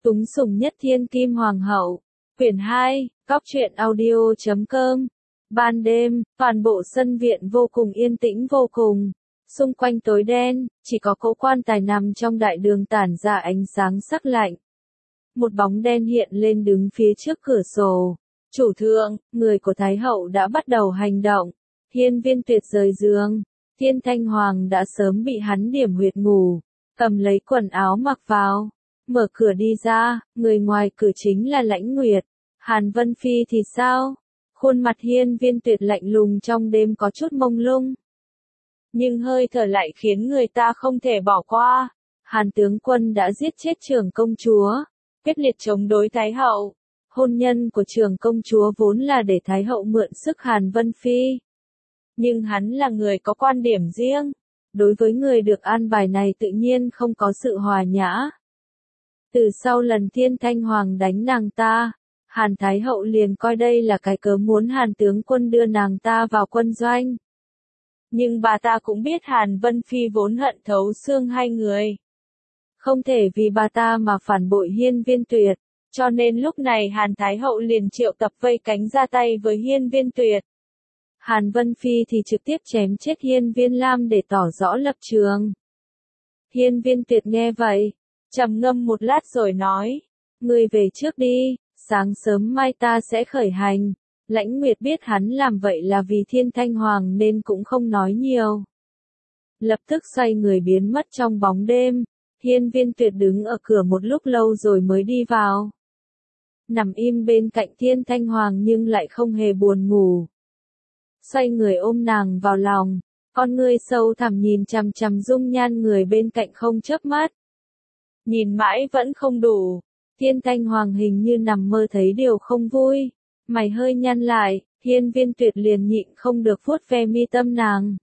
Túng sủng nhất thiên kim hoàng hậu. Quyển 2, Cóc truyện audio.com. Ban đêm, toàn bộ sân viện vô cùng yên tĩnh vô cùng. Xung quanh tối đen, chỉ có cỗ quan tài nằm trong đại đường tản ra ánh sáng sắc lạnh. Một bóng đen hiện lên đứng phía trước cửa sổ. Chủ thượng, người của Thái hậu đã bắt đầu hành động. Hiên Viên Tuyệt rời giường. Thiên Thanh Hoàng đã sớm bị hắn điểm huyệt ngủ. Cầm lấy quần áo mặc vào. Mở cửa đi ra, người ngoài cửa chính là Lãnh Nguyệt. Hàn Vân Phi thì sao? Khuôn mặt Hiên Viên Tuyệt lạnh lùng trong đêm có chút mông lung. Nhưng hơi thở lại khiến người ta không thể bỏ qua. Hàn tướng quân đã giết chết trưởng công chúa. Quyết liệt chống đối Thái hậu. Hôn nhân của trưởng công chúa vốn là để Thái hậu mượn sức Hàn Vân Phi. Nhưng hắn là người có quan điểm riêng. Đối với người được an bài này tự nhiên không có sự hòa nhã. Từ sau lần Thiên Thanh Hoàng đánh nàng ta, Hàn Thái hậu liền coi đây là cái cớ muốn Hàn tướng quân đưa nàng ta vào quân doanh. Nhưng bà ta cũng biết Hàn Vân Phi vốn hận thấu xương hai người. Không thể vì bà ta mà phản bội Hiên Viên Tuyệt, cho nên lúc này Hàn Thái hậu liền triệu tập vây cánh ra tay với Hiên Viên Tuyệt. Hàn Vân Phi thì trực tiếp chém chết Hiên Viên Lam để tỏ rõ lập trường. Hiên Viên Tuyệt nghe vậy, trầm ngâm một lát rồi nói, ngươi về trước đi, sáng sớm mai ta sẽ khởi hành. Lãnh Nguyệt biết hắn làm vậy là vì Thiên Thanh Hoàng nên cũng không nói nhiều. Lập tức xoay người biến mất trong bóng đêm. Hiên Viên Tuyệt đứng ở cửa một lúc lâu rồi mới đi vào. Nằm im bên cạnh Thiên Thanh Hoàng nhưng lại không hề buồn ngủ. Xoay người ôm nàng vào lòng, con ngươi sâu thẳm nhìn chằm chằm dung nhan người bên cạnh không chớp mắt. Nhìn mãi vẫn không đủ, Thiên Thanh Hoàng hình như nằm mơ thấy điều không vui, mày hơi nhăn lại, Hiên Viên Tuyệt liền nhịn không được vuốt ve mi tâm nàng.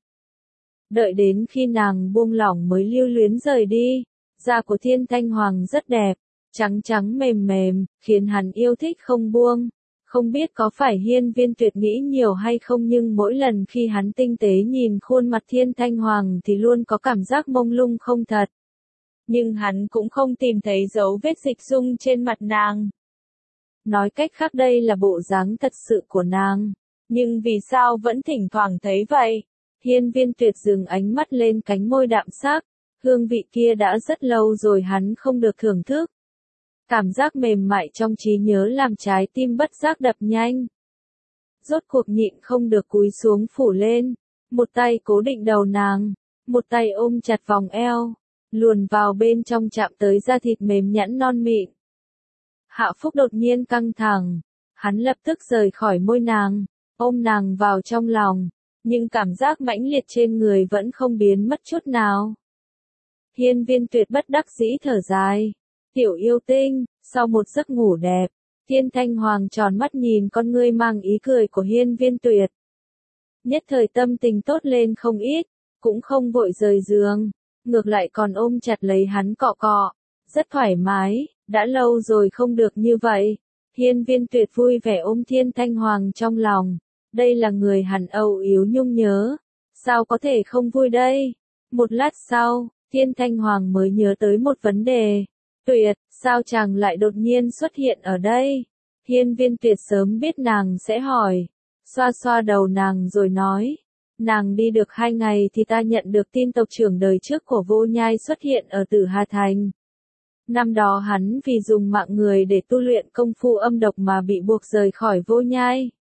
Đợi đến khi nàng buông lỏng mới lưu luyến rời đi, da của Thiên Thanh Hoàng rất đẹp, trắng trắng mềm mềm, khiến hắn yêu thích không buông. Không biết có phải Hiên Viên Tuyệt nghĩ nhiều hay không nhưng mỗi lần khi hắn tinh tế nhìn khuôn mặt Thiên Thanh Hoàng thì luôn có cảm giác mông lung không thật. Nhưng hắn cũng không tìm thấy dấu vết dịch dung trên mặt nàng. Nói cách khác đây là bộ dáng thật sự của nàng. Nhưng vì sao vẫn thỉnh thoảng thấy vậy? Hiên Viên Tuyệt dừng ánh mắt lên cánh môi đạm sắc. Hương vị kia đã rất lâu rồi hắn không được thưởng thức. Cảm giác mềm mại trong trí nhớ làm trái tim bất giác đập nhanh. Rốt cuộc nhịn không được cúi xuống phủ lên. Một tay cố định đầu nàng. Một tay ôm chặt vòng eo. Luồn vào bên trong chạm tới da thịt mềm nhẵn non mịn. Hạ Phúc đột nhiên căng thẳng. Hắn lập tức rời khỏi môi nàng. Ôm nàng vào trong lòng. Nhưng cảm giác mãnh liệt trên người vẫn không biến mất chút nào. Hiên Viên Tuyệt bất đắc dĩ thở dài. Tiểu yêu tinh, sau một giấc ngủ đẹp, Thiên Thanh Hoàng tròn mắt nhìn con ngươi mang ý cười của Hiên Viên Tuyệt. Nhất thời tâm tình tốt lên không ít, cũng không vội rời giường, ngược lại còn ôm chặt lấy hắn cọ cọ, rất thoải mái, đã lâu rồi không được như vậy. Hiên Viên Tuyệt vui vẻ ôm Thiên Thanh Hoàng trong lòng, đây là người hắn âu yếm nhung nhớ, sao có thể không vui đây? Một lát sau, Thiên Thanh Hoàng mới nhớ tới một vấn đề. Tuyệt, sao chàng lại đột nhiên xuất hiện ở đây? Hiên Viên Tuyệt sớm biết nàng sẽ hỏi. Xoa xoa đầu nàng rồi nói. Nàng đi được 2 ngày thì ta nhận được tin tộc trưởng đời trước của Vô Nhai xuất hiện ở Tử Hà Thành. Năm đó hắn vì dùng mạng người để tu luyện công phu âm độc mà bị buộc rời khỏi Vô Nhai.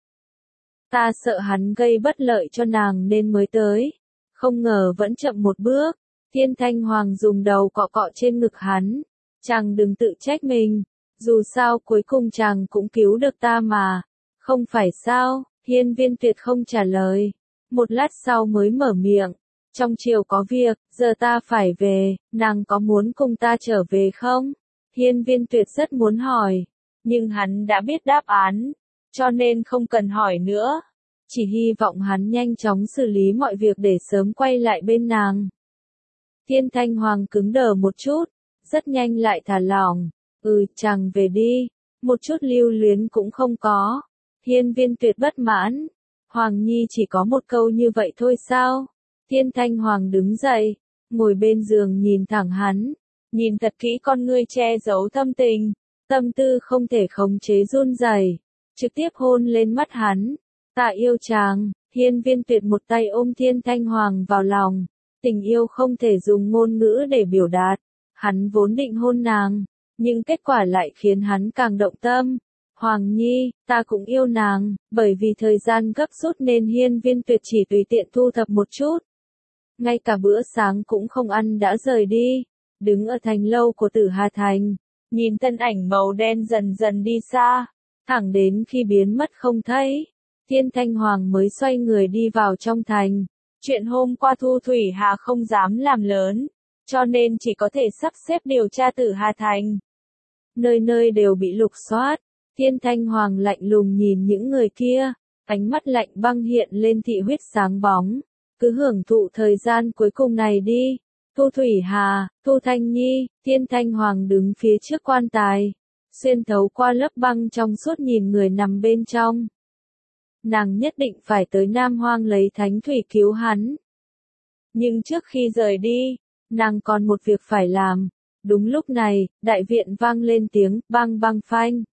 Ta sợ hắn gây bất lợi cho nàng nên mới tới. Không ngờ vẫn chậm một bước. Thiên Thanh Hoàng dùng đầu cọ cọ trên ngực hắn. Chàng đừng tự trách mình, dù sao cuối cùng chàng cũng cứu được ta mà, không phải sao? Hiên Viên Tuyệt không trả lời, một lát sau mới mở miệng, trong triều có việc, giờ ta phải về, nàng có muốn cùng ta trở về không? Hiên Viên Tuyệt rất muốn hỏi, nhưng hắn đã biết đáp án, cho nên không cần hỏi nữa, chỉ hy vọng hắn nhanh chóng xử lý mọi việc để sớm quay lại bên nàng. Thiên Thanh Hoàng cứng đờ một chút. Rất nhanh lại thả lỏng, chàng về đi, một chút lưu luyến cũng không có. Hiên Viên Tuyệt bất mãn, Hoàng Nhi chỉ có một câu như vậy thôi sao? Thiên Thanh Hoàng đứng dậy, ngồi bên giường nhìn thẳng hắn, nhìn thật kỹ con ngươi che giấu thâm tình, tâm tư không thể khống chế run rẩy, trực tiếp hôn lên mắt hắn. Ta yêu chàng, Hiên Viên Tuyệt một tay ôm Thiên Thanh Hoàng vào lòng, tình yêu không thể dùng ngôn ngữ để biểu đạt. Hắn vốn định hôn nàng, nhưng kết quả lại khiến hắn càng động tâm. Hoàng Nhi, ta cũng yêu nàng, bởi vì thời gian gấp rút nên Hiên Viên Tuyệt chỉ tùy tiện thu thập một chút. Ngay cả bữa sáng cũng không ăn đã rời đi, đứng ở thành lâu của Tử Hà Thành, nhìn thân ảnh màu đen dần dần đi xa, thẳng đến khi biến mất không thấy. Thiên Thanh Hoàng mới xoay người đi vào trong thành. Chuyện hôm qua Thu Thủy Hà không dám làm lớn, cho nên chỉ có thể sắp xếp điều tra Tử Hà Thành. Nơi nơi đều bị lục soát. Thiên Thanh Hoàng lạnh lùng nhìn những người kia, ánh mắt lạnh băng hiện lên thị huyết sáng bóng. Cứ hưởng thụ thời gian cuối cùng này đi. Thu Thủy Hà, Thu Thanh Nhi, Thiên Thanh Hoàng đứng phía trước quan tài, xuyên thấu qua lớp băng trong suốt nhìn người nằm bên trong. Nàng nhất định phải tới Nam Hoang lấy thánh thủy cứu hắn. Nhưng trước khi rời đi, nàng còn một việc phải làm. Đúng lúc này, đại viện vang lên tiếng bang bang phanh.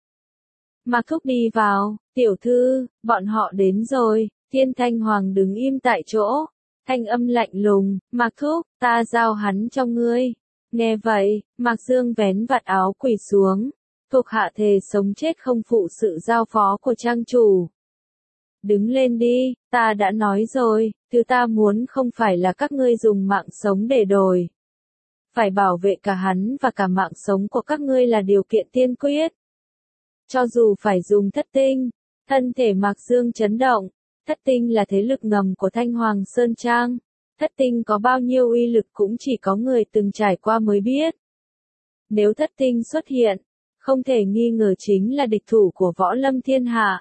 Mạc Thúc đi vào, tiểu thư, bọn họ đến rồi. Thiên Thanh Hoàng đứng im tại chỗ, thanh âm lạnh lùng, Mạc Thúc, ta giao hắn cho ngươi. Nghe vậy, Mạc Dương vén vạt áo quỳ xuống, thuộc hạ thề sống chết không phụ sự giao phó của trang chủ. Đứng lên đi, ta đã nói rồi, thứ ta muốn không phải là các ngươi dùng mạng sống để đổi. Phải bảo vệ cả hắn và cả mạng sống của các ngươi là điều kiện tiên quyết. Cho dù phải dùng thất tinh, thân thể Mạc Dương chấn động, thất tinh là thế lực ngầm của Thanh Hoàng Sơn Trang. Thất tinh có bao nhiêu uy lực cũng chỉ có người từng trải qua mới biết. Nếu thất tinh xuất hiện, không thể nghi ngờ chính là địch thủ của võ lâm thiên hạ.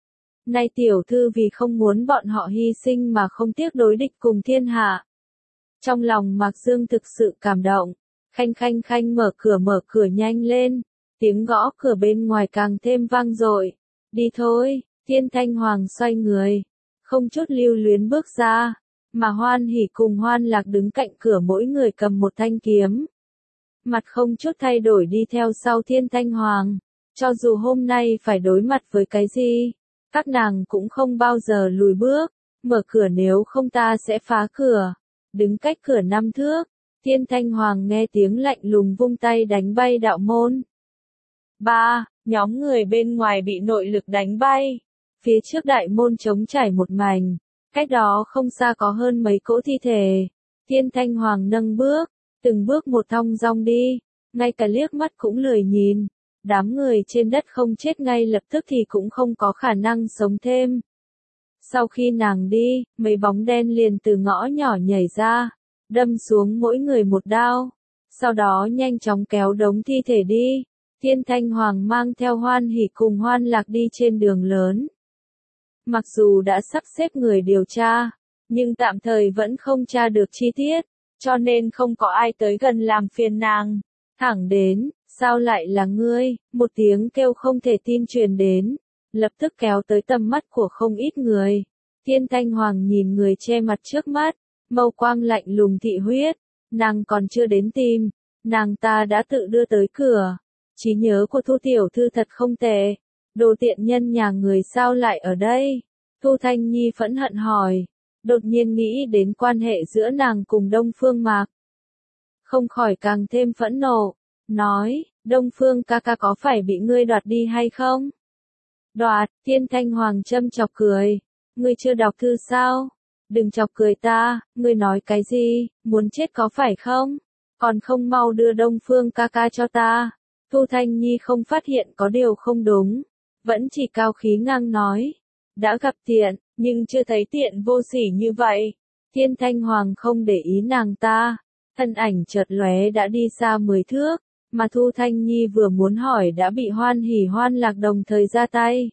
Nay tiểu thư vì không muốn bọn họ hy sinh mà không tiếc đối địch cùng thiên hạ. Trong lòng Mạc Dương thực sự cảm động, khanh khanh mở cửa nhanh lên, tiếng gõ cửa bên ngoài càng thêm vang dội. Đi thôi, Thiên Thanh Hoàng xoay người, không chút lưu luyến bước ra, mà Hoan Hỉ cùng Hoan Lạc đứng cạnh cửa mỗi người cầm một thanh kiếm. Mặt không chút thay đổi đi theo sau Thiên Thanh Hoàng, cho dù hôm nay phải đối mặt với cái gì, các nàng cũng không bao giờ lùi bước, mở cửa nếu không ta sẽ phá cửa. Đứng cách cửa 5 thước, Thiên Thanh Hoàng nghe tiếng lạnh lùng vung tay đánh bay đạo môn. Nhóm người bên ngoài bị nội lực đánh bay. Phía trước đại môn trống trải một mảnh, cách đó không xa có hơn mấy cỗ thi thể. Thiên Thanh Hoàng nâng bước, từng bước một thong dong đi, ngay cả liếc mắt cũng lười nhìn. Đám người trên đất không chết ngay lập tức thì cũng không có khả năng sống thêm. Sau khi nàng đi, mấy bóng đen liền từ ngõ nhỏ nhảy ra, đâm xuống mỗi người một đao, sau đó nhanh chóng kéo đống thi thể đi. Thiên Thanh Hoàng mang theo Hoan Hỉ cùng Hoan Lạc đi trên đường lớn. Mặc dù đã sắp xếp người điều tra, nhưng tạm thời vẫn không tra được chi tiết, cho nên không có ai tới gần làm phiền nàng. Thẳng đến, sao lại là ngươi, một tiếng kêu không thể tin truyền đến, lập tức kéo tới tầm mắt của không ít người. Thiên Thanh Hoàng nhìn người che mặt trước mắt, mâu quang lạnh lùng thị huyết, nàng còn chưa đến tìm, nàng ta đã tự đưa tới cửa. Trí nhớ của Thu tiểu thư thật không tệ, đồ tiện nhân nhà người sao lại ở đây? Thu Thanh Nhi phẫn hận hỏi, đột nhiên nghĩ đến quan hệ giữa nàng cùng Đông Phương Mạc. Không khỏi càng thêm phẫn nộ, nói, Đông Phương ca ca có phải bị ngươi đoạt đi hay không? Đoạt, Thiên Thanh Hoàng châm chọc cười, ngươi chưa đọc thư sao? Đừng chọc cười ta, ngươi nói cái gì, muốn chết có phải không? Còn không mau đưa Đông Phương ca ca cho ta. Thu Thanh Nhi không phát hiện có điều không đúng, vẫn chỉ cao khí ngang nói, đã gặp tiện, nhưng chưa thấy tiện vô sỉ như vậy. Thiên Thanh Hoàng không để ý nàng ta, thân ảnh chợt lóe đã đi xa 10 thước, mà Thu Thanh Nhi vừa muốn hỏi đã bị Hoan Hỉ Hoan Lạc đồng thời ra tay.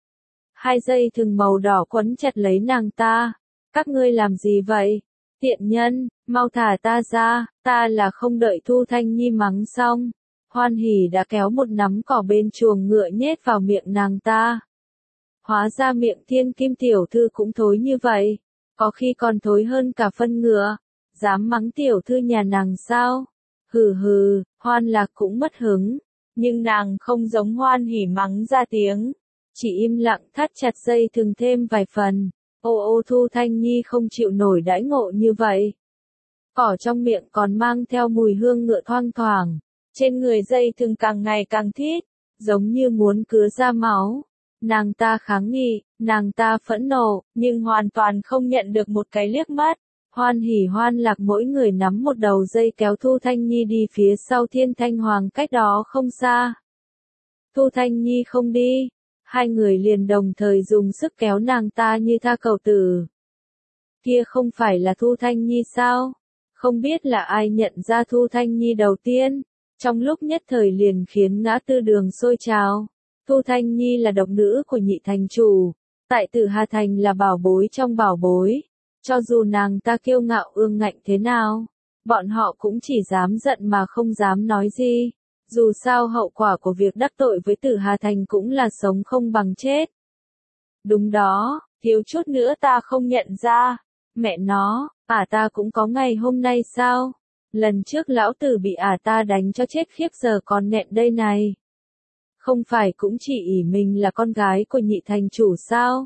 2 dây thừng màu đỏ quấn chặt lấy nàng ta, các ngươi làm gì vậy? Tiện nhân, mau thả ta ra, ta là không đợi Thu Thanh Nhi mắng xong. Hoan Hỉ đã kéo một nắm cỏ bên chuồng ngựa nhét vào miệng nàng ta. Hóa ra miệng Thiên Kim tiểu thư cũng thối như vậy, có khi còn thối hơn cả phân ngựa, dám mắng tiểu thư nhà nàng sao? Hừ hừ, Hoan Lạc cũng mất hứng, Nhưng nàng không giống Hoan Hỉ mắng ra tiếng, chỉ im lặng thắt chặt dây thừng thêm vài phần. Ô ô, Thu Thanh Nhi không chịu nổi đãi ngộ như vậy. Cỏ trong miệng còn mang theo mùi hương ngựa thoang thoảng, trên người dây thừng càng ngày càng thít, giống như muốn cứa ra máu. Nàng ta kháng nghị, nàng ta phẫn nộ, nhưng hoàn toàn không nhận được một cái liếc mắt. Hoan Hỉ Hoan Lạc mỗi người nắm một đầu dây kéo Thu Thanh Nhi đi phía sau Thiên Thanh Hoàng cách đó không xa. Thu Thanh Nhi không đi, hai người liền đồng thời dùng sức kéo nàng ta như tha cầu tử. Kia không phải là Thu Thanh Nhi sao? Không biết là ai nhận ra Thu Thanh Nhi đầu tiên, trong lúc nhất thời liền khiến ngã tư đường sôi trào. Thu Thanh Nhi là độc nữ của nhị thành chủ, tại Tử Hà Thành là bảo bối trong bảo bối. Cho dù nàng ta kiêu ngạo ương ngạnh thế nào, bọn họ cũng chỉ dám giận mà không dám nói gì. Dù sao hậu quả của việc đắc tội với Tử Hà Thành cũng là sống không bằng chết. Đúng đó, thiếu chút nữa ta không nhận ra. Mẹ nó, ta cũng có ngày hôm nay sao? Lần trước lão tử bị ta đánh cho chết khiếp giờ còn nghẹn đây này. Không phải cũng chỉ ỷ mình là con gái của nhị thành chủ sao?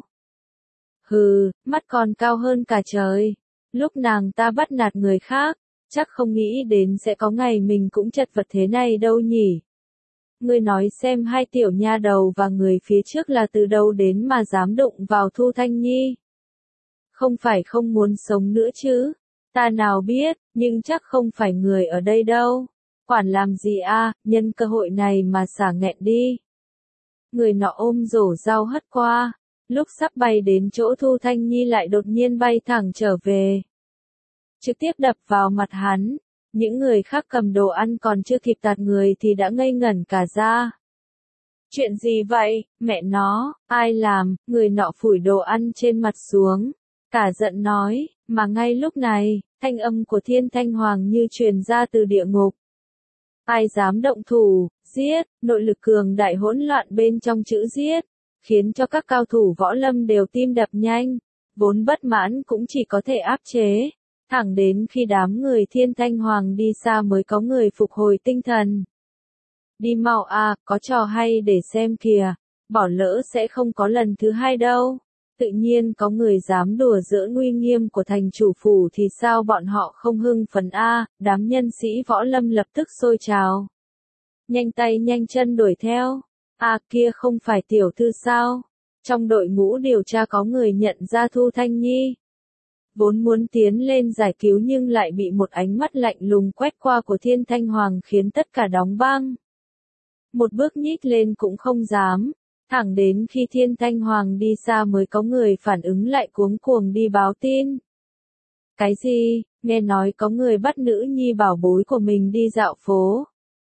Hừ, mắt còn cao hơn cả trời. Lúc nàng ta bắt nạt người khác, chắc không nghĩ đến sẽ có ngày mình cũng chật vật thế này đâu nhỉ. Ngươi nói xem hai tiểu nha đầu và người phía trước là từ đâu đến mà dám đụng vào Thu Thanh Nhi. Không phải không muốn sống nữa chứ, ta nào biết, nhưng chắc không phải người ở đây đâu. Quản làm gì nhân cơ hội này mà xả nghẹn đi. Người nọ ôm rổ rau hất qua, lúc sắp bay đến chỗ Thu Thanh Nhi lại đột nhiên bay thẳng trở về. Trực tiếp đập vào mặt hắn, những người khác cầm đồ ăn còn chưa kịp tạt người thì đã ngây ngẩn cả ra. Chuyện gì vậy, mẹ nó, ai làm, người nọ phủi đồ ăn trên mặt xuống, cả giận nói, mà ngay lúc này, thanh âm của Thiên Thanh Hoàng như truyền ra từ địa ngục. Ai dám động thủ, giết, nội lực cường đại hỗn loạn bên trong chữ giết, khiến cho các cao thủ võ lâm đều tim đập nhanh, vốn bất mãn cũng chỉ có thể áp chế, thẳng đến khi đám người Thiên Thanh Hoàng đi xa mới có người phục hồi tinh thần. Đi mau có trò hay để xem kìa, bỏ lỡ sẽ không có lần thứ hai đâu. Tự nhiên có người dám đùa giỡn uy nghiêm của thành chủ phủ thì sao bọn họ không hưng phấn đám nhân sĩ võ lâm lập tức sôi trào. Nhanh tay nhanh chân đuổi theo. Kia không phải tiểu thư sao? Trong đội ngũ điều tra có người nhận ra Thu Thanh Nhi. Vốn muốn tiến lên giải cứu nhưng lại bị một ánh mắt lạnh lùng quét qua của Thiên Thanh Hoàng khiến tất cả đóng băng. Một bước nhích lên cũng không dám. Thẳng đến khi Thiên Thanh Hoàng đi xa mới có người phản ứng lại cuống cuồng đi báo tin. Cái gì, nghe nói có người bắt nữ nhi bảo bối của mình đi dạo phố.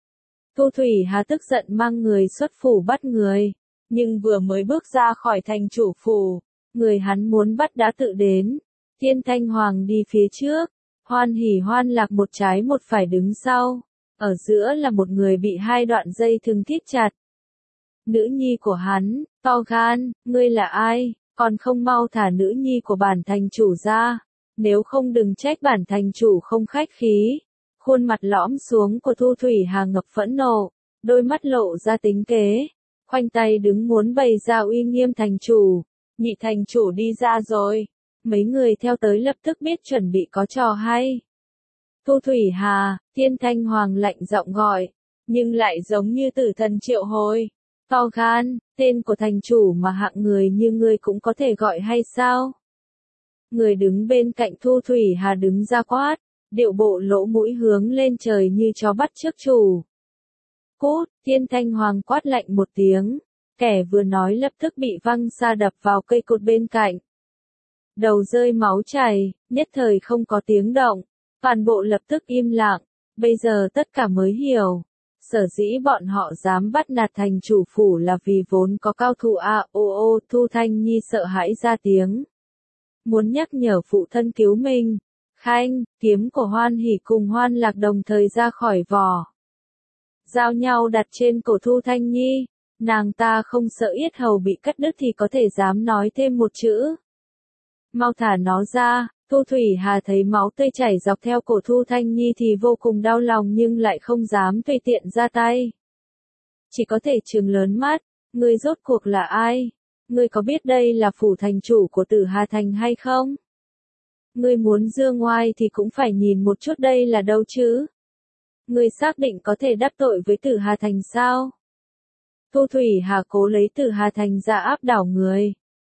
Thu Thủy Hà tức giận mang người xuất phủ bắt người, nhưng vừa mới bước ra khỏi thành chủ phủ, người hắn muốn bắt đã tự đến. Thiên Thanh Hoàng đi phía trước, Hoan Hỉ Hoan Lạc một trái một phải đứng sau, ở giữa là một người bị hai đoạn dây thừng thít chặt. Nữ nhi của hắn, to gan, ngươi là ai, còn không mau thả nữ nhi của bản thành chủ ra, nếu không đừng trách bản thành chủ không khách khí. Khuôn mặt lõm xuống của Thu Thủy Hà ngập phẫn nộ, đôi mắt lộ ra tính kế, khoanh tay đứng muốn bày ra uy nghiêm thành chủ. Nhị thành chủ đi ra rồi, mấy người theo tới lập tức biết chuẩn bị có trò hay. Thu Thủy Hà, Thiên Thanh Hoàng lạnh giọng gọi, nhưng lại giống như tử thần triệu hồi. To gan, tên của thành chủ mà hạng người như ngươi cũng có thể gọi hay sao? Người đứng bên cạnh Thu Thủy Hà đứng ra quát, điệu bộ lỗ mũi hướng lên trời như chó bắt trước chủ. Cút, Thiên Thanh Hoàng quát lạnh một tiếng, kẻ vừa nói lập tức bị văng xa đập vào cây cột bên cạnh. Đầu rơi máu chảy, nhất thời không có tiếng động, toàn bộ lập tức im lặng, bây giờ tất cả mới hiểu. Sở dĩ bọn họ dám bắt nạt thành chủ phủ là vì vốn có cao thủ Thu Thanh Nhi sợ hãi ra tiếng. Muốn nhắc nhở phụ thân cứu mình. Khanh, kiếm của Hoan Hỉ cùng Hoan Lạc đồng thời ra khỏi vỏ. Giao nhau đặt trên cổ Thu Thanh Nhi. Nàng ta không sợ yết hầu bị cắt đứt thì có thể dám nói thêm một chữ. Mau thả nó ra. Thu Thủy Hà thấy máu tươi chảy dọc theo cổ Thu Thanh Nhi thì vô cùng đau lòng nhưng lại không dám tùy tiện ra tay. chỉ có thể trừng lớn mắt, ngươi rốt cuộc là ai? Ngươi có biết đây là phủ thành chủ của Tử Hà Thành hay không? Ngươi muốn dương ngoai thì cũng phải nhìn một chút đây là đâu chứ? Ngươi xác định có thể đắc tội với Tử Hà Thành sao? Thu Thủy Hà cố lấy Tử Hà Thành ra áp đảo người.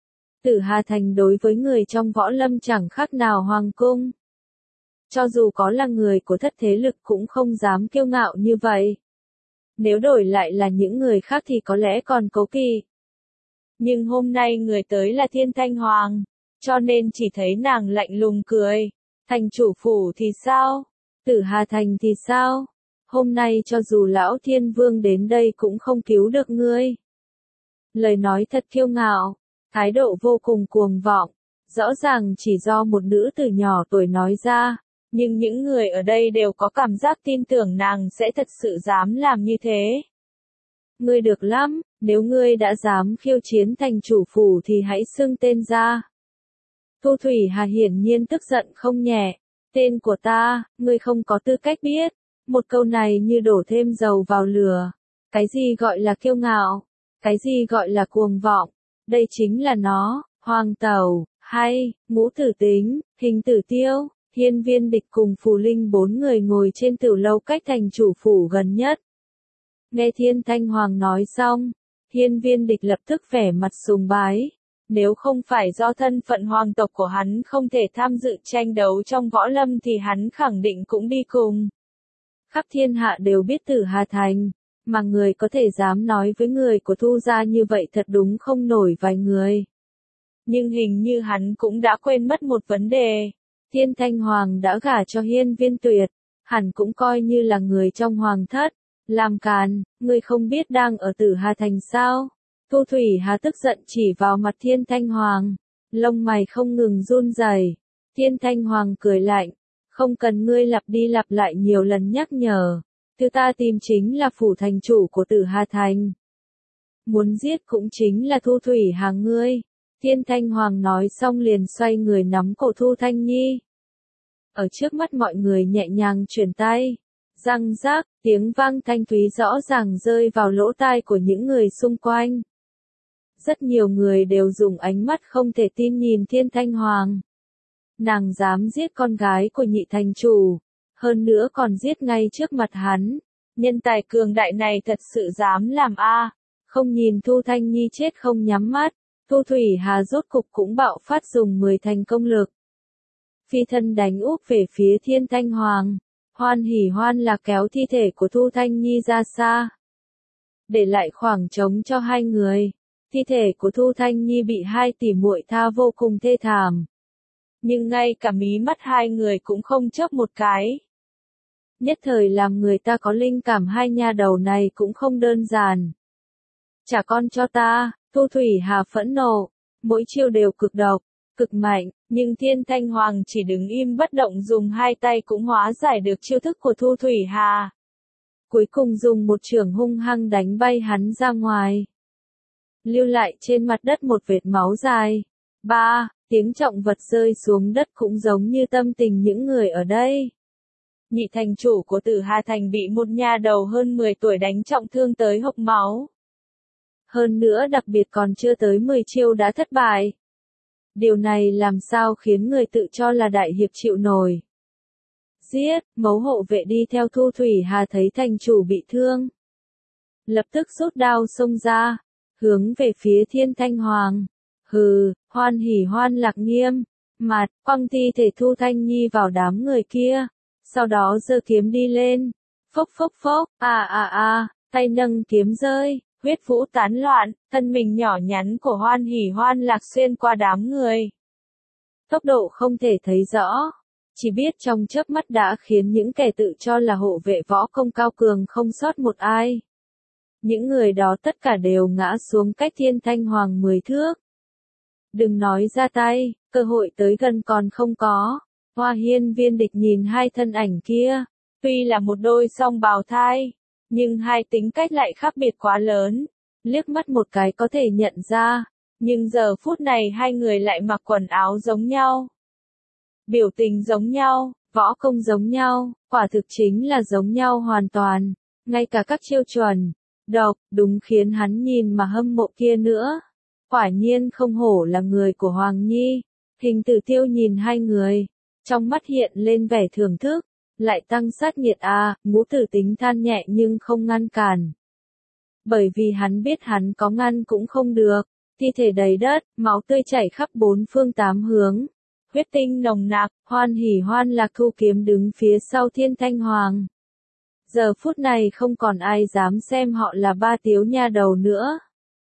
Tử Hà Thành đối với người trong võ lâm chẳng khác nào hoàng cung. Cho dù có là người của thất thế lực cũng không dám kiêu ngạo như vậy. Nếu đổi lại là những người khác thì có lẽ còn cố kỵ. Nhưng hôm nay người tới là Thiên Thanh Hoàng, cho nên chỉ thấy nàng lạnh lùng cười. Thành chủ phủ thì sao? Tử Hà Thành thì sao? Hôm nay cho dù lão Thiên Vương đến đây cũng không cứu được ngươi. Lời nói thật kiêu ngạo, thái độ vô cùng cuồng vọng, rõ ràng chỉ do một nữ tử nhỏ tuổi nói ra, nhưng những người ở đây đều có cảm giác tin tưởng nàng sẽ thật sự dám làm như thế. Ngươi được lắm, nếu ngươi đã dám khiêu chiến thành chủ phủ thì hãy xưng tên ra. Thu Thủy Hà hiển nhiên tức giận không nhẹ, tên của ta, ngươi không có tư cách biết. Một câu này như đổ thêm dầu vào lửa. Cái gì gọi là kiêu ngạo? Cái gì gọi là cuồng vọng? Đây chính là nó, Hoàng Tẩu, hay, Ngũ Tử Tính, Hình Tử Tiêu, Hiên Viên Địch cùng Phù Linh bốn người ngồi trên tiểu lâu cách thành chủ phủ gần nhất. Nghe Thiên Thanh Hoàng nói xong, Hiên Viên Địch lập tức vẻ mặt sùng bái. Nếu không phải do thân phận hoàng tộc của hắn không thể tham dự tranh đấu trong võ lâm thì hắn khẳng định cũng đi cùng. Khắp thiên hạ đều biết Tử Hà Thành, mà người có thể dám nói với người của Thu gia như vậy thật đúng không nổi vài người. Nhưng hình như hắn cũng đã quên mất một vấn đề. Thiên Thanh Hoàng đã gả cho Hiên Viên Tuyệt, hẳn cũng coi như là người trong hoàng thất. Làm càn, ngươi không biết đang ở Tử Hà Thành sao? Thu Thủy Hà tức giận chỉ vào mặt Thiên Thanh Hoàng, lông mày không ngừng run rẩy. Thiên Thanh Hoàng cười lạnh, không cần ngươi lặp đi lặp lại nhiều lần nhắc nhở, thứ ta tìm chính là phủ thành chủ của Tử Hà Thành. Muốn giết cũng chính là Thu Thủy Hà ngươi. Thiên Thanh Hoàng nói xong liền xoay người nắm cổ Thu Thanh Nhi. Ở trước mắt mọi người nhẹ nhàng chuyển tay. Răng rác, tiếng vang thanh thúy rõ ràng rơi vào lỗ tai của những người xung quanh. Rất nhiều người đều dùng ánh mắt không thể tin nhìn Thiên Thanh Hoàng. Nàng dám giết con gái của nhị thành chủ, hơn nữa còn giết ngay trước mặt hắn. Nhân tài cường đại này thật sự dám làm a. Không nhìn Thu Thanh Nhi chết không nhắm mắt, Thu Thủy Hà rốt cục cũng bạo phát dùng 10 thành công lực. Phi thân đánh úp về phía Thiên Thanh Hoàng. Hoan hỉ hoan là kéo thi thể của Thu Thanh Nhi ra xa, để lại khoảng trống cho hai người. Thi thể của Thu Thanh Nhi bị hai tỷ muội tha vô cùng thê thảm. Nhưng ngay cả mí mắt hai người cũng không chớp một cái. Nhất thời làm người ta có linh cảm hai nha đầu này cũng không đơn giản. Trả con cho ta, Thu Thủy Hà phẫn nộ, mỗi chiêu đều cực độc, cực mạnh, nhưng Thiên Thanh Hoàng chỉ đứng im bất động dùng hai tay cũng hóa giải được chiêu thức của Thu Thủy Hà. Cuối cùng dùng một chưởng hung hăng đánh bay hắn ra ngoài. Lưu lại trên mặt đất một vệt máu dài. Tiếng trọng vật rơi xuống đất cũng giống như tâm tình những người ở đây. Nhị thành chủ của Tử Hà Thành bị một nha đầu hơn 10 tuổi đánh trọng thương tới hộc máu. Hơn nữa đặc biệt còn chưa tới 10 chiêu đã thất bại. Điều này làm sao khiến người tự cho là đại hiệp chịu nổi. Giết, mấu hộ vệ đi theo Thu Thủy Hà thấy thành chủ bị thương. Lập tức rút đao xông ra, hướng về phía Thiên Thanh Hoàng. Hừ, Hoan hỉ hoan lạc nghiêm, mặt, quăng thi thể Thu Thanh Nhi vào đám người kia. Sau đó giơ kiếm đi lên. Phốc phốc phốc, tay nâng kiếm rơi. Huyết vũ tán loạn, thân mình nhỏ nhắn của Hoan hỉ hoan lạc xuyên qua đám người. Tốc độ không thể thấy rõ, chỉ biết trong chớp mắt đã khiến những kẻ tự cho là hộ vệ võ công cao cường không sót một ai. Những người đó tất cả đều ngã xuống cách Thiên Thanh Hoàng 10 thước. Đừng nói ra tay, cơ hội tới gần còn không có. Hoa Hiên Viên Địch nhìn hai thân ảnh kia, tuy là một đôi song bào thai, nhưng hai tính cách lại khác biệt quá lớn, liếc mắt một cái có thể nhận ra, nhưng giờ phút này hai người lại mặc quần áo giống nhau. Biểu tình giống nhau, võ công giống nhau, quả thực chính là giống nhau hoàn toàn, ngay cả các chiêu chuẩn, độc, đúng khiến hắn nhìn mà hâm mộ kia nữa. Quả nhiên không hổ là người của Hoàng Nhi. Hình Tử Tiêu nhìn hai người, trong mắt hiện lên vẻ thưởng thức, lại tăng sát nhiệt à, Ngũ Tử Tính than nhẹ nhưng không ngăn cản. Bởi vì hắn biết hắn có ngăn cũng không được, thi thể đầy đất, máu tươi chảy khắp bốn phương tám hướng. Huyết tinh nồng nặc, Hoan Hỉ Hoan Lạc Thu Kiếm đứng phía sau Thiên Thanh Hoàng. Giờ phút này không còn ai dám xem họ là ba tiếu nha đầu nữa.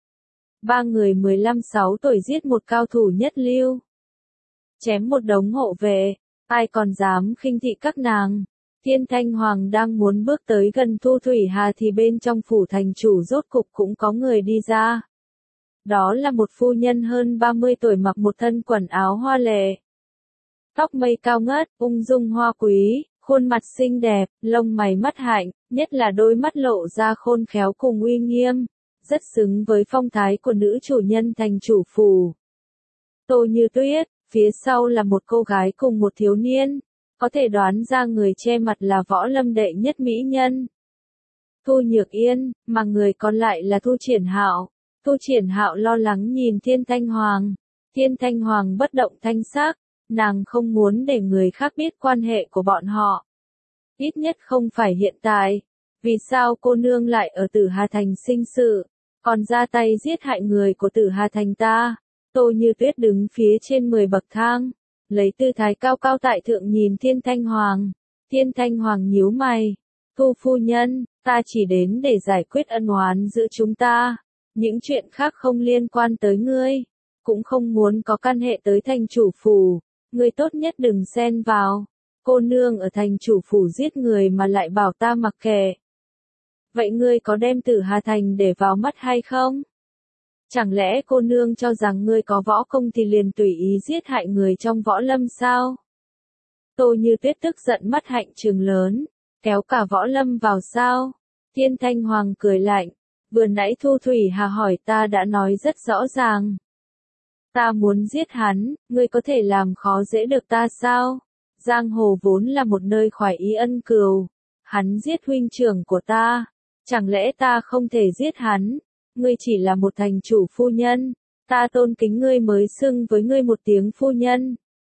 Ba người 15-16 tuổi giết một cao thủ nhất lưu. Chém một đống hộ vệ, ai còn dám khinh thị các nàng. Thiên Thanh Hoàng đang muốn bước tới gần Thu Thủy Hà thì bên trong phủ thành chủ rốt cục cũng có người đi ra. Đó là một phu nhân hơn 30 tuổi mặc một thân quần áo hoa lệ. Tóc mây cao ngất, ung dung hoa quý, khuôn mặt xinh đẹp, lông mày mắt hạnh, nhất là đôi mắt lộ ra khôn khéo cùng uy nghiêm, rất xứng với phong thái của nữ chủ nhân thành chủ phủ. Tô Như Tuyết, phía sau là một cô gái cùng một thiếu niên, có thể đoán ra người che mặt là võ lâm đệ nhất mỹ nhân. Thu Nhược Yên, mà người còn lại là Thu Triển Hạo. Thu Triển Hạo lo lắng nhìn Thiên Thanh Hoàng. Thiên Thanh Hoàng bất động thanh sắc, nàng không muốn để người khác biết quan hệ của bọn họ. Ít nhất không phải hiện tại. Vì sao cô nương lại ở Tử Hà Thành sinh sự, còn ra tay giết hại người của Tử Hà Thành ta? Tô Như Tuyết đứng phía trên 10 bậc thang, lấy tư thái cao cao tại thượng nhìn Thiên Thanh Hoàng. Thiên Thanh Hoàng nhíu mày. Thu phu nhân, ta chỉ đến để giải quyết ân oán giữa chúng ta. Những chuyện khác không liên quan tới ngươi, cũng không muốn có căn hệ tới thành chủ phủ. Ngươi tốt nhất đừng xen vào. Cô nương ở thành chủ phủ giết người mà lại bảo ta mặc kệ. Vậy ngươi có đem Tử Hà Thành để vào mắt hay không? Chẳng lẽ cô nương cho rằng ngươi có võ công thì liền tùy ý giết hại người trong võ lâm sao? Tô Như Tuyết tức giận mắt hạnh trừng lớn, kéo cả võ lâm vào sao? Thiên Thanh Hoàng cười lạnh, vừa nãy Thu Thủy Hà hỏi ta đã nói rất rõ ràng. Ta muốn giết hắn, ngươi có thể làm khó dễ được ta sao? Giang hồ vốn là một nơi khoái ý ân cừu. Hắn giết huynh trưởng của ta, chẳng lẽ ta không thể giết hắn? Ngươi chỉ là một thành chủ phu nhân, ta tôn kính ngươi mới xưng với ngươi một tiếng phu nhân.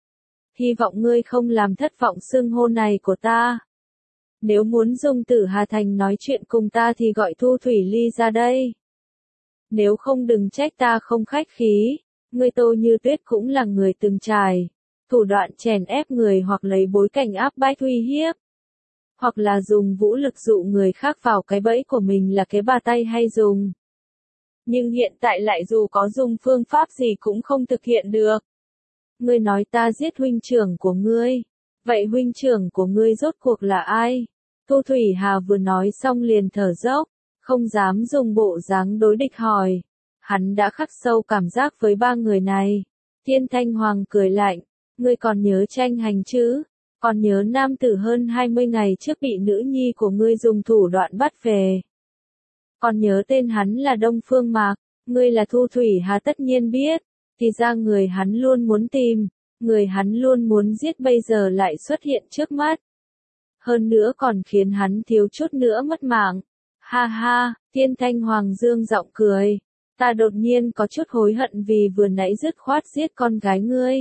Hy vọng ngươi không làm thất vọng xưng hô này của ta. Nếu muốn dùng Tử Hà Thành nói chuyện cùng ta thì gọi Thu Thủy Ly ra đây. Nếu không đừng trách ta không khách khí. Ngươi Tô Như Tuyết cũng là người từng trải. Thủ đoạn chèn ép người hoặc lấy bối cảnh áp bách uy hiếp. Hoặc là dùng vũ lực dụ người khác vào cái bẫy của mình là cái bà tay hay dùng. Nhưng hiện tại lại dù có dùng phương pháp gì cũng không thực hiện được. Ngươi nói ta giết huynh trưởng của ngươi. Vậy huynh trưởng của ngươi rốt cuộc là ai? Thu Thủy Hà vừa nói xong liền thở dốc, không dám dùng bộ dáng đối địch hỏi. Hắn đã khắc sâu cảm giác với ba người này. Thiên Thanh Hoàng cười lạnh, ngươi còn nhớ Tranh Hành chứ? Còn nhớ nam tử hơn 20 ngày trước bị nữ nhi của ngươi dùng thủ đoạn bắt về. Còn nhớ tên hắn là Đông Phương Mạc, ngươi là Thu Thủy Hà tất nhiên biết, thì ra người hắn luôn muốn tìm, người hắn luôn muốn giết bây giờ lại xuất hiện trước mắt. Hơn nữa còn khiến hắn thiếu chút nữa mất mạng. Ha ha, Thiên Thanh Hoàng dương giọng cười. Ta đột nhiên có chút hối hận vì vừa nãy dứt khoát giết con gái ngươi.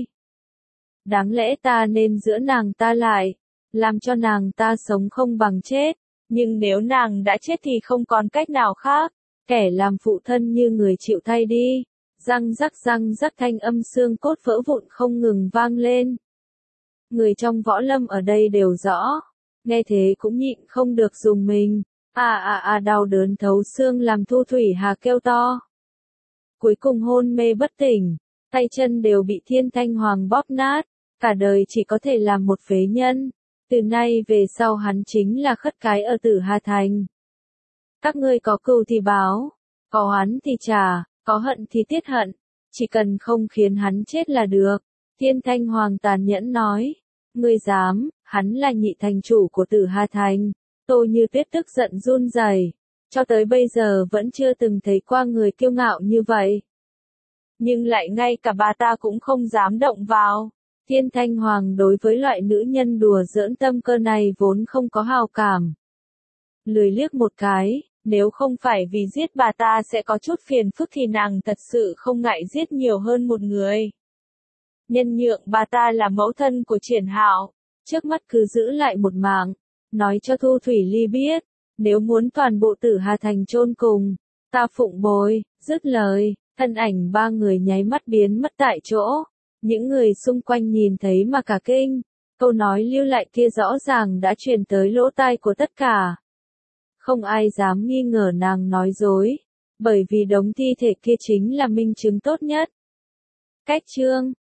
Đáng lẽ ta nên giữ nàng ta lại, làm cho nàng ta sống không bằng chết. Nhưng nếu nàng đã chết thì không còn cách nào khác. Kẻ làm phụ thân như người chịu thay đi. Răng rắc thanh âm xương cốt vỡ vụn không ngừng vang lên. Người trong võ lâm ở đây đều rõ. Nghe thế cũng nhịn không được dùng mình. Đau đớn thấu xương làm Thu Thủy Hà kêu to. Cuối cùng hôn mê bất tỉnh, tay chân đều bị Thiên Thanh Hoàng bóp nát, cả đời chỉ có thể làm một phế nhân. Từ nay về sau hắn chính là khất cái ở Tử Hà Thành. Các ngươi có cừu thì báo, có oán thì trả, có hận thì tiết hận, chỉ cần không khiến hắn chết là được. Thiên Thanh Hoàng tàn nhẫn nói, ngươi dám, hắn là nhị thành chủ của Tử Hà Thành. Tô Như Tuyết tức giận run rẩy, cho tới bây giờ vẫn chưa từng thấy qua người kiêu ngạo như vậy. Nhưng lại ngay cả bà ta cũng không dám động vào. Thiên Thanh Hoàng đối với loại nữ nhân đùa giỡn tâm cơ này vốn không có hào cảm. Lười liếc một cái, Nếu không phải vì giết bà ta sẽ có chút phiền phức thì nàng thật sự không ngại giết nhiều hơn một người. Nhân nhượng bà ta là mẫu thân của Triển Hạo, trước mắt cứ giữ lại một mạng, nói cho Thu Thủy Ly biết, nếu muốn toàn bộ Tử Hà Thành chôn cùng, ta phụng bồi. Dứt lời, thân ảnh ba người nháy mắt biến mất tại chỗ. Những người xung quanh nhìn thấy mà cả kinh, câu nói lưu lại kia rõ ràng đã truyền tới lỗ tai của tất cả. Không ai dám nghi ngờ nàng nói dối, bởi vì đống thi thể kia chính là minh chứng tốt nhất. Cách chương